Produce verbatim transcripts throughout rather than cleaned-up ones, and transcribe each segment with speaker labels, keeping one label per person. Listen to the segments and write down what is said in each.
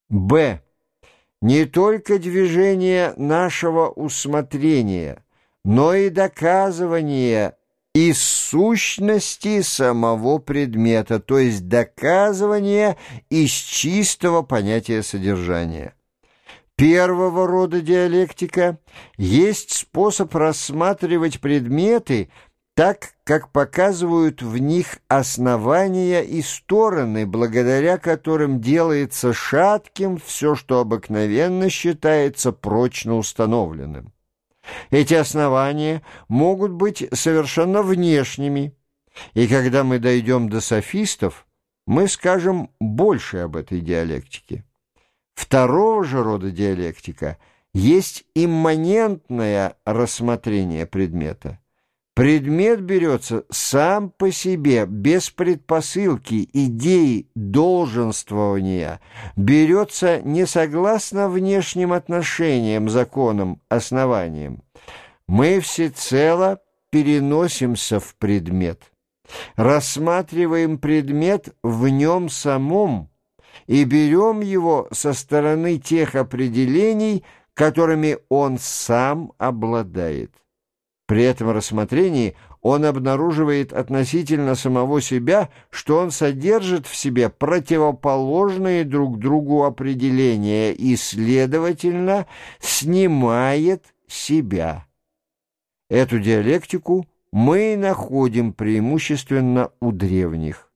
Speaker 1: Б. Не только движение нашего усмотрения, но и доказывание из сущности самого предмета, то есть доказывание из чистого понятия содержания. Первого рода диалектика есть способ рассматривать предметы так, как показывают в них основания и стороны, благодаря которым делается шатким все, что обыкновенно считается прочно установленным. Эти основания могут быть совершенно внешними, и когда мы дойдем до софистов, мы скажем больше об этой диалектике. Второго же рода диалектика есть имманентное рассмотрение предмета. Предмет берется сам по себе, без предпосылки, идеи долженствования, берется не согласно внешним отношениям, законам, основаниям. Мы всецело переносимся в предмет, рассматриваем предмет в нем самом и берем его со стороны тех определений, которыми он сам обладает. При этом рассмотрении он обнаруживает относительно самого себя, что он содержит в себе противоположные друг другу определения и, следовательно, снимает себя. Эту диалектику мы находим преимущественно у древних.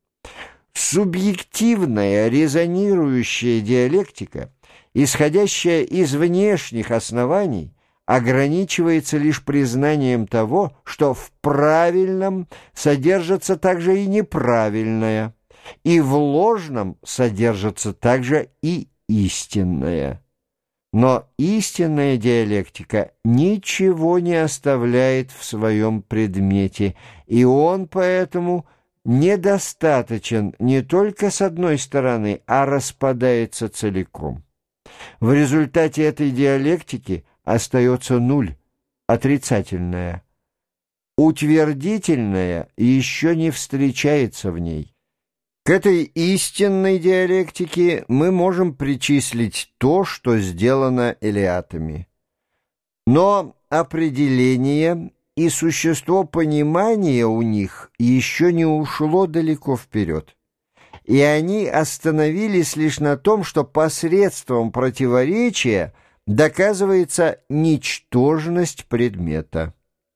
Speaker 1: Субъективная резонирующая диалектика, исходящая из внешних оснований, ограничивается лишь признанием того, что в правильном содержится также и неправильное, и в ложном содержится также и истинное. Но истинная диалектика ничего не оставляет в своем предмете, и он поэтому недостаточен не только с одной стороны, а распадается целиком. В результате этой диалектики остается нуль, отрицательное. Утвердительное еще не встречается в ней. К этой истинной диалектике мы можем причислить то, что сделано элеатами. Но определение и существо понимания у них еще не ушло далеко вперед. И они остановились лишь на том, что посредством противоречия доказывается ничтожность предмета.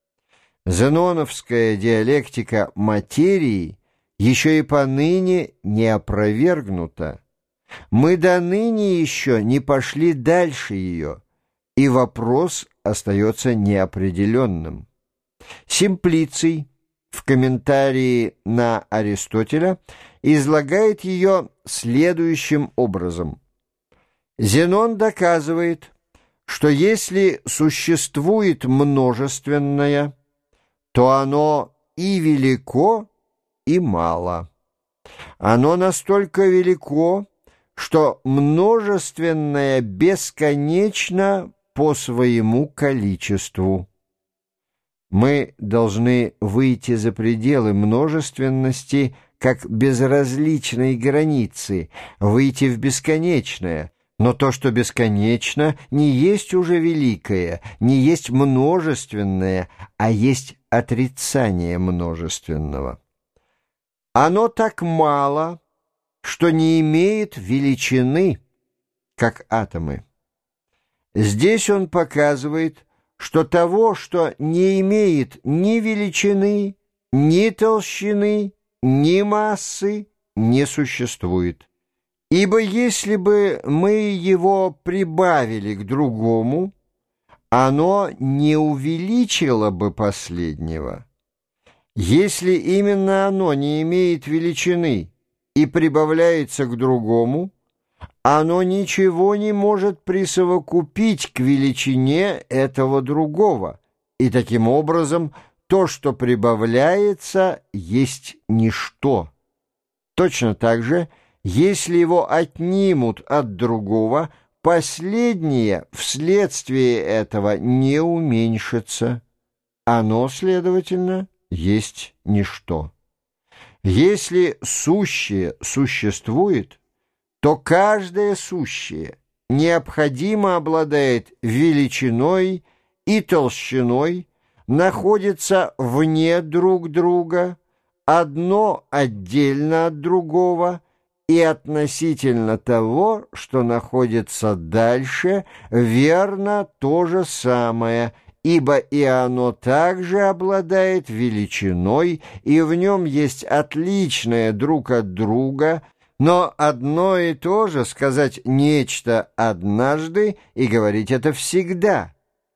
Speaker 1: Зеноновская диалектика материи еще и поныне не опровергнута. Мы до ныне еще не пошли дальше ее, и вопрос остается неопределенным. Симплиций в комментарии на Аристотеля излагает ее следующим образом. Зенон доказывает, что если существует множественное, то оно и велико, и мало. Оно настолько велико, что множественное бесконечно по своему количеству. Мы должны выйти за пределы множественности как безразличной границы, выйти в бесконечное. Но то, что бесконечно, не есть уже великое, не есть множественное, а есть отрицание множественного. Оно так мало, что не имеет величины, как атомы. Здесь он показывает, что того, что не имеет ни величины, ни толщины, ни массы, не существует. Ибо если бы мы его прибавили к другому, оно не увеличило бы последнего. Если именно оно не имеет величины и прибавляется к другому, оно ничего не может присовокупить к величине этого другого, и таким образом то, что прибавляется, есть ничто. Точно так же, если его отнимут от другого, последнее вследствие этого не уменьшится. Оно, следовательно, есть ничто. Если сущее существует, то каждое сущее необходимо обладает величиной и толщиной, находится вне друг друга, одно отдельно от другого, и относительно того, что находится дальше, верно то же самое, ибо и оно также обладает величиной, и в нем есть отличное друг от друга, но одно и то же сказать нечто однажды и говорить это всегда.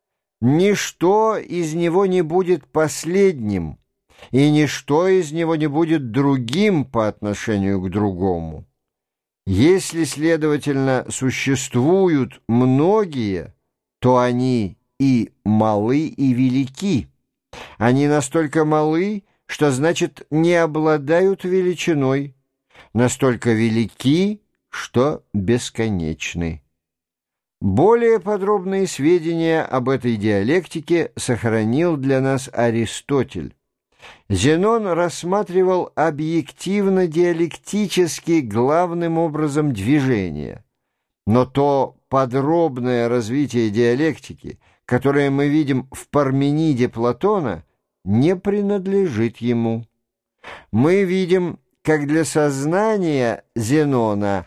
Speaker 1: Ничто из него не будет последним, и ничто из него не будет другим по отношению к другому. Если, следовательно, существуют многие, то они и малы, и велики. Они настолько малы, что, значит, не обладают величиной, настолько велики, что бесконечны. Более подробные сведения об этой диалектике сохранил для нас Аристотель. Зенон рассматривал объективно-диалектически главным образом движение, но то подробное развитие диалектики, которое мы видим в Пармениде Платона, не принадлежит ему. Мы видим, как для сознания Зенона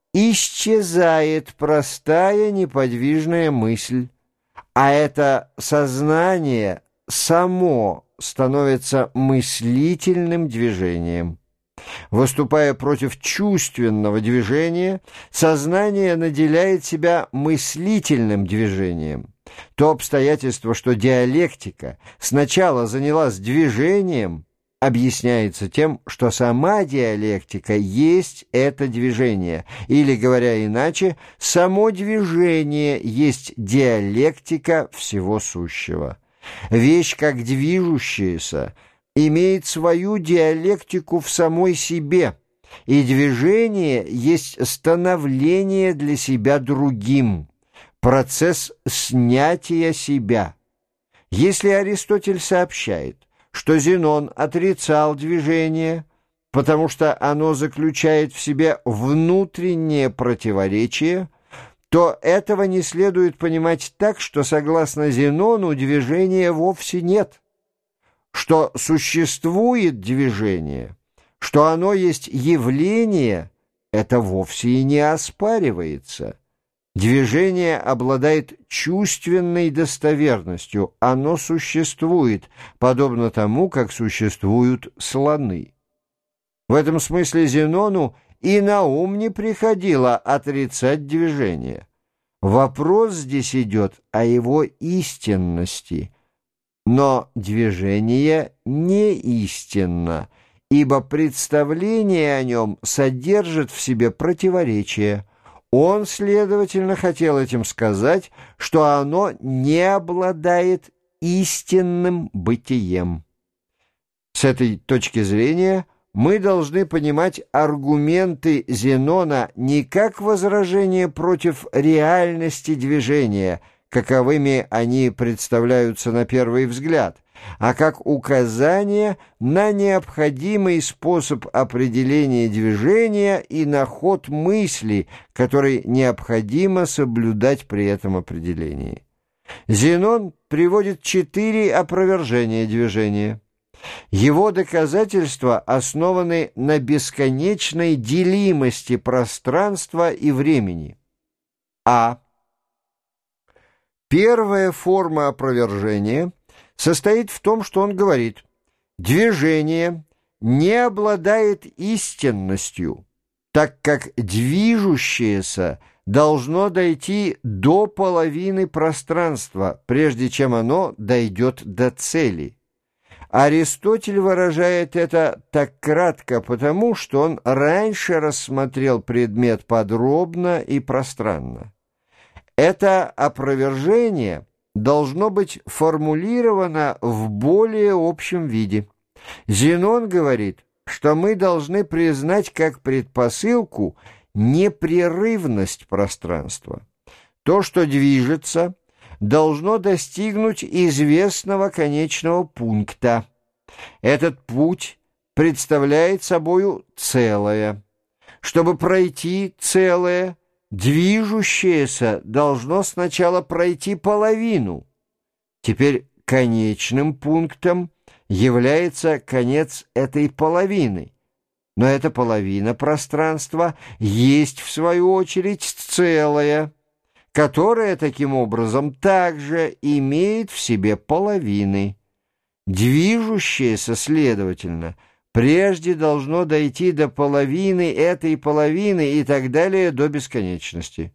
Speaker 1: исчезает простая неподвижная мысль, а это сознание само становится мыслительным движением. Выступая против чувственного движения, сознание наделяет себя мыслительным движением. То обстоятельство, что диалектика сначала занялась движением, объясняется тем, что сама диалектика есть это движение, или, говоря иначе, само движение есть диалектика всего сущего. Вещь, как движущаяся, имеет свою диалектику в самой себе, и движение есть становление для себя другим, процесс снятия себя. Если Аристотель сообщает, что Зенон отрицал движение, потому что оно заключает в себе внутреннее противоречие, то этого не следует понимать так, что, согласно Зенону, движения вовсе нет, что существует движение, что оно есть явление, это вовсе и не оспаривается. Движение обладает чувственной достоверностью, оно существует, подобно тому, как существуют слоны. В этом смысле Зенону и на ум не приходило отрицать движение. Вопрос здесь идет о его истинности, но движение не истинно, ибо представление о нем содержит в себе противоречие. Он, следовательно, хотел этим сказать, что оно не обладает истинным бытием. С этой точки зрения мы должны понимать аргументы Зенона не как возражение против реальности движения, каковыми они представляются на первый взгляд, а как указание на необходимый способ определения движения и на ход мысли, который необходимо соблюдать при этом определении. Зенон приводит четыре опровержения движения. Его доказательства основаны на бесконечной делимости пространства и времени. А. Первая форма опровержения состоит в том, что он говорит: движение не обладает истинностью, так как движущееся должно дойти до половины пространства, прежде чем оно дойдет до цели. Аристотель выражает это так кратко, потому что он раньше рассмотрел предмет подробно и пространно. Это опровержение должно быть формулировано в более общем виде. Зенон говорит, что мы должны признать как предпосылку непрерывность пространства. То, что движется, должно достигнуть известного конечного пункта. Этот путь представляет собою целое. Чтобы пройти целое, движущееся должно сначала пройти половину. Теперь конечным пунктом является конец этой половины. Но эта половина пространства есть, в свою очередь, целое, которое, таким образом, также имеет в себе половины. Движущееся, следовательно, прежде должно дойти до половины этой половины и так далее до бесконечности.